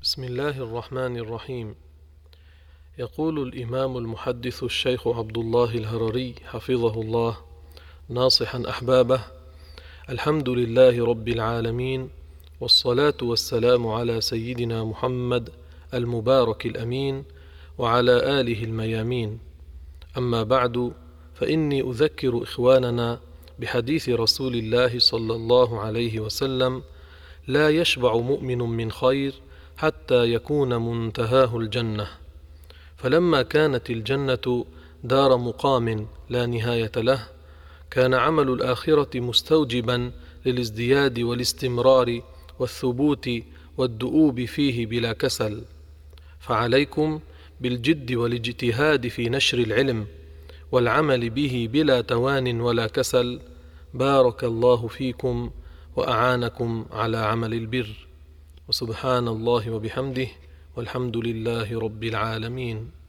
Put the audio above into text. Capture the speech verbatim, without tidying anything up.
بسم الله الرحمن الرحيم. يقول الإمام المحدث الشيخ عبد الله الهرري حفظه الله ناصحا أحبابه: الحمد لله رب العالمين، والصلاة والسلام على سيدنا محمد المبارك الأمين وعلى آله الميامين. أما بعد، فإني أذكر إخواننا بحديث رسول الله صلى الله عليه وسلم: لا يشبع مؤمن من خير حتى يكون منتهاه الجنة. فلما كانت الجنة دار مقام لا نهاية له، كان عمل الآخرة مستوجبا للازدياد والاستمرار والثبوت والدؤوب فيه بلا كسل. فعليكم بالجد والاجتهاد في نشر العلم والعمل به بلا توان ولا كسل. بارك الله فيكم وأعانكم على عمل البر. وسبحان الله وبحمده، والحمد لله رب العالمين.